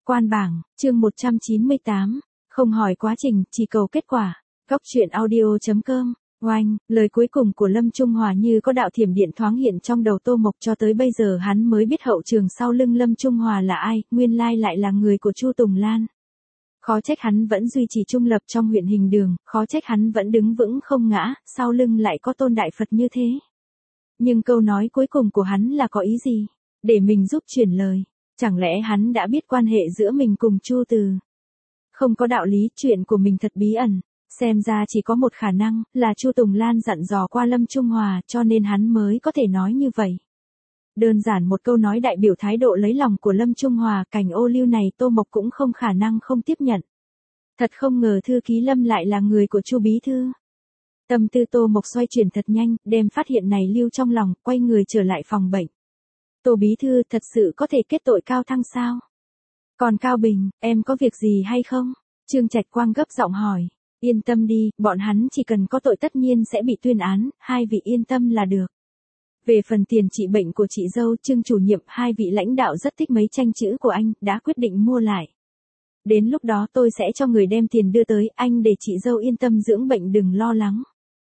Quan bảng, chương 198, không hỏi quá trình, chỉ cầu kết quả. Góc truyện audio.com. Oanh, lời cuối cùng của Lâm Trung Hòa như có đạo thiểm điện thoáng hiện trong đầu Tô Mộc, cho tới bây giờ hắn mới biết hậu trường sau lưng Lâm Trung Hòa là ai, nguyên lai lại là người của Chu Tùng Lan. Khó trách hắn vẫn duy trì trung lập trong huyện Hình Đường, khó trách hắn vẫn đứng vững không ngã, sau lưng lại có Tôn Đại Phật như thế. Nhưng câu nói cuối cùng của hắn là có ý gì? Để mình giúp chuyển lời. Chẳng lẽ hắn đã biết quan hệ giữa mình cùng Chu Từ? Không có đạo lý, chuyện của mình thật bí ẩn. Xem ra chỉ có một khả năng, là Chu Tùng Lan dặn dò qua Lâm Trung Hòa, cho nên hắn mới có thể nói như vậy. Đơn giản một câu nói đại biểu thái độ lấy lòng của Lâm Trung Hòa, cảnh ô liu này Tô Mộc cũng không khả năng không tiếp nhận. Thật không ngờ thư ký Lâm lại là người của Chu bí thư. Tâm tư Tô Mộc xoay chuyển thật nhanh, đem phát hiện này lưu trong lòng, quay người trở lại phòng bệnh. Tô bí thư thật sự có thể kết tội Cao Thăng sao? Còn Cao Bình, em có việc gì hay không? Trương Trạch Quang gấp giọng hỏi. Yên tâm đi, bọn hắn chỉ cần có tội tất nhiên sẽ bị tuyên án, hai vị yên tâm là được. Về phần tiền trị bệnh của chị dâu Trương chủ nhiệm, hai vị lãnh đạo rất thích mấy tranh chữ của anh, đã quyết định mua lại. Đến lúc đó tôi sẽ cho người đem tiền đưa tới, anh để chị dâu yên tâm dưỡng bệnh đừng lo lắng.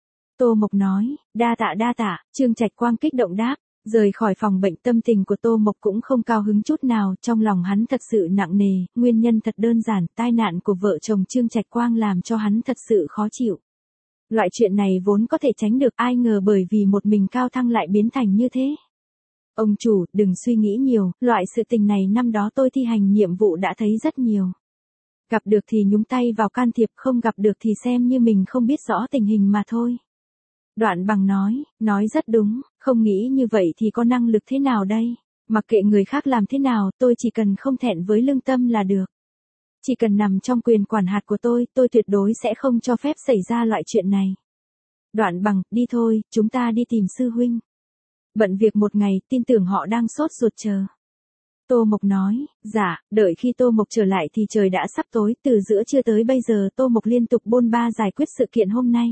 Tô Mộc nói, đa tạ, Trương Trạch Quang kích động đáp. Rời khỏi phòng bệnh, tâm tình của Tô Mộc cũng không cao hứng chút nào, trong lòng hắn thật sự nặng nề, nguyên nhân thật đơn giản, tai nạn của vợ chồng Trương Trạch Quang làm cho hắn thật sự khó chịu. Loại chuyện này vốn có thể tránh được, ai ngờ bởi vì một mình Cao Thăng lại biến thành như thế. Ông chủ, đừng suy nghĩ nhiều, loại sự tình này năm đó tôi thi hành nhiệm vụ đã thấy rất nhiều. Gặp được thì nhúng tay vào can thiệp, không gặp được thì xem như mình không biết rõ tình hình mà thôi. Đoạn Bằng nói rất đúng, không nghĩ như vậy thì có năng lực thế nào đây? Mặc kệ người khác làm thế nào, tôi chỉ cần không thẹn với lương tâm là được. Chỉ cần nằm trong quyền quản hạt của tôi tuyệt đối sẽ không cho phép xảy ra loại chuyện này. Đoạn Bằng, đi thôi, chúng ta đi tìm sư huynh. Bận việc một ngày, tin tưởng họ đang sốt ruột chờ. Tô Mộc nói, dạ, đợi khi Tô Mộc trở lại thì trời đã sắp tối, từ giữa trưa tới bây giờ Tô Mộc liên tục bôn ba giải quyết sự kiện hôm nay.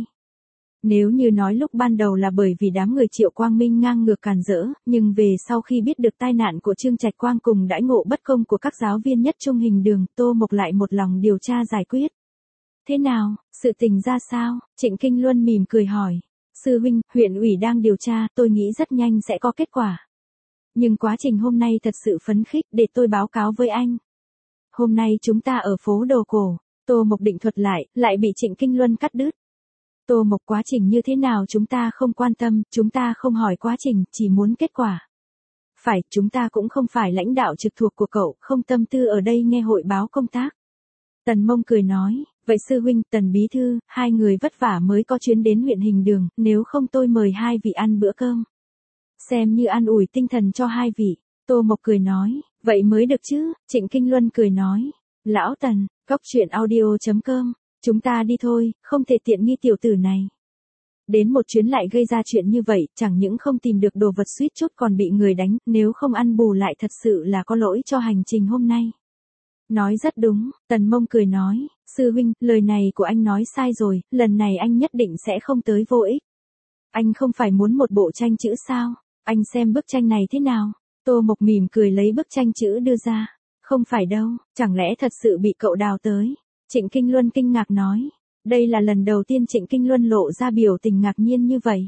Nếu như nói lúc ban đầu là bởi vì đám người Triệu Quang Minh ngang ngược càn rỡ, nhưng về sau khi biết được tai nạn của Trương Trạch Quang cùng đãi ngộ bất công của các giáo viên nhất trung Hình Đường, Tô Mộc lại một lòng điều tra giải quyết. Thế nào, sự tình ra sao? Trịnh Kinh Luân mỉm cười hỏi. Sư huynh, huyện ủy đang điều tra, tôi nghĩ rất nhanh sẽ có kết quả. Nhưng quá trình hôm nay thật sự phấn khích, để tôi báo cáo với anh. Hôm nay chúng ta ở phố Đồ Cổ, Tô Mộc định thuật lại bị Trịnh Kinh Luân cắt đứt. Tô Mộc, quá trình như thế nào chúng ta không quan tâm, chúng ta không hỏi quá trình, chỉ muốn kết quả. Phải, chúng ta cũng không phải lãnh đạo trực thuộc của cậu, không tâm tư ở đây nghe hội báo công tác. Tần Mông cười nói, vậy sư huynh, Tần bí thư, hai người vất vả mới có chuyến đến huyện Hình Đường, nếu không tôi mời hai vị ăn bữa cơm. Xem như an ủi tinh thần cho hai vị. Tô Mộc cười nói, vậy mới được chứ. Trịnh Kinh Luân cười nói, lão Tần, góc truyện audio.com. Chúng ta đi thôi, không thể tiện nghi tiểu tử này. Đến một chuyến lại gây ra chuyện như vậy, chẳng những không tìm được đồ vật suýt chút còn bị người đánh, nếu không ăn bù lại thật sự là có lỗi cho hành trình hôm nay. Nói rất đúng, Tần Mông cười nói, sư huynh, lời này của anh nói sai rồi, lần này anh nhất định sẽ không tới vô ích. Anh không phải muốn một bộ tranh chữ sao? Anh xem bức tranh này thế nào? Tô Mộc mỉm cười lấy bức tranh chữ đưa ra. Không phải đâu, chẳng lẽ thật sự bị cậu đào tới? Trịnh Kinh Luân kinh ngạc nói. Đây là lần đầu tiên Trịnh Kinh Luân lộ ra biểu tình ngạc nhiên như vậy.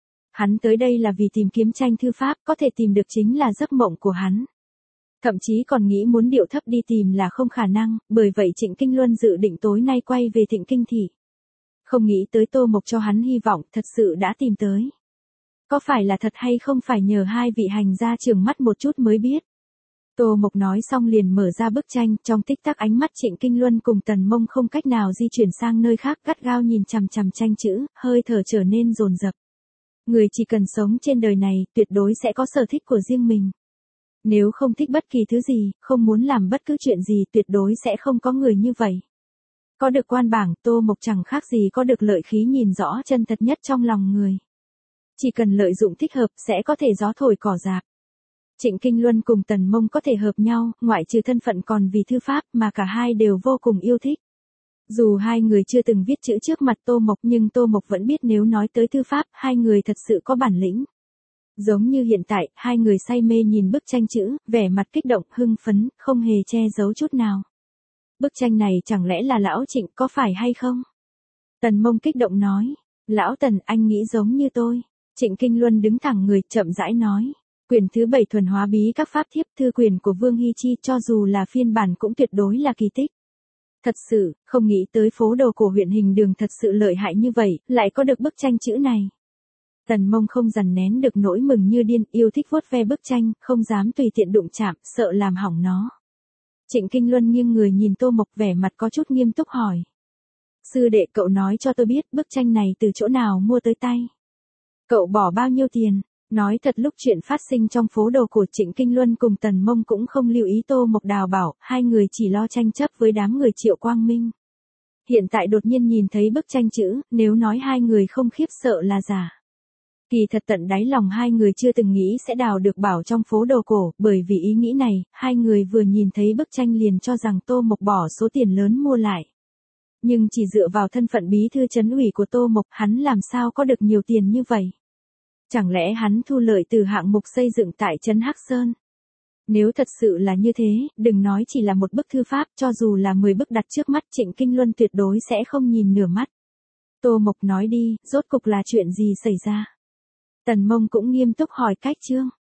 Hắn tới đây là vì tìm kiếm tranh thư pháp, có thể tìm được chính là giấc mộng của hắn. Thậm chí còn nghĩ muốn điệu thấp đi tìm là không khả năng, bởi vậy Trịnh Kinh Luân dự định tối nay quay về Thịnh Kinh thị. Không nghĩ tới Tô Mộc cho hắn hy vọng, thật sự đã tìm tới. Có phải là thật hay không phải nhờ hai vị hành gia trừng mắt một chút mới biết. Tô Mộc nói xong liền mở ra bức tranh, trong tích tắc ánh mắt Trịnh Kinh Luân cùng Tần Mông không cách nào di chuyển sang nơi khác, gắt gao nhìn chằm chằm tranh chữ, hơi thở trở nên dồn dập. Người chỉ cần sống trên đời này, tuyệt đối sẽ có sở thích của riêng mình. Nếu không thích bất kỳ thứ gì, không muốn làm bất cứ chuyện gì, tuyệt đối sẽ không có người như vậy. Có được quan bảng, Tô Mộc chẳng khác gì có được lợi khí nhìn rõ chân thật nhất trong lòng người. Chỉ cần lợi dụng thích hợp, sẽ có thể gió thổi cỏ rạp. Trịnh Kinh Luân cùng Tần Mông có thể hợp nhau, ngoại trừ thân phận còn vì thư pháp mà cả hai đều vô cùng yêu thích. Dù hai người chưa từng viết chữ trước mặt Tô Mộc nhưng Tô Mộc vẫn biết nếu nói tới thư pháp, hai người thật sự có bản lĩnh. Giống như hiện tại, hai người say mê nhìn bức tranh chữ, vẻ mặt kích động, hưng phấn, không hề che giấu chút nào. Bức tranh này chẳng lẽ là lão Trịnh có phải hay không? Tần Mông kích động nói. Lão Tần, anh nghĩ giống như tôi. Trịnh Kinh Luân đứng thẳng người, chậm rãi nói. Quyển thứ 7 thuần hóa bí các pháp thiếp thư quyền của Vương Hy Chi cho dù là phiên bản cũng tuyệt đối là kỳ tích. Thật sự, không nghĩ tới phố đồ cổ huyện Hình Đường thật sự lợi hại như vậy, lại có được bức tranh chữ này. Tần Mông không dằn nén được nỗi mừng như điên, yêu thích vuốt ve bức tranh, không dám tùy tiện đụng chạm, sợ làm hỏng nó. Trịnh Kinh Luân nghiêng người nhìn Tô Mộc, vẻ mặt có chút nghiêm túc hỏi. Sư đệ, cậu nói cho tôi biết bức tranh này từ chỗ nào mua tới tay. Cậu bỏ bao nhiêu tiền? Nói thật, lúc chuyện phát sinh trong phố đồ cổ, Trịnh Kinh Luân cùng Tần Mông cũng không lưu ý Tô Mộc đào bảo, hai người chỉ lo tranh chấp với đám người Triệu Quang Minh. Hiện tại đột nhiên nhìn thấy bức tranh chữ, nếu nói hai người không khiếp sợ là giả. Kỳ thật tận đáy lòng hai người chưa từng nghĩ sẽ đào được bảo trong phố đồ cổ, bởi vì ý nghĩ này, hai người vừa nhìn thấy bức tranh liền cho rằng Tô Mộc bỏ số tiền lớn mua lại. Nhưng chỉ dựa vào thân phận bí thư trấn ủy của Tô Mộc, hắn làm sao có được nhiều tiền như vậy? Chẳng lẽ hắn thu lợi từ hạng mục xây dựng tại trấn Hắc Sơn? Nếu thật sự là như thế, đừng nói chỉ là một bức thư pháp, cho dù là 10 bức đặt trước mắt, Trịnh Kinh Luân tuyệt đối sẽ không nhìn nửa mắt. Tô Mộc nói đi, rốt cục là chuyện gì xảy ra? Tần Mông cũng nghiêm túc hỏi Cách Trương.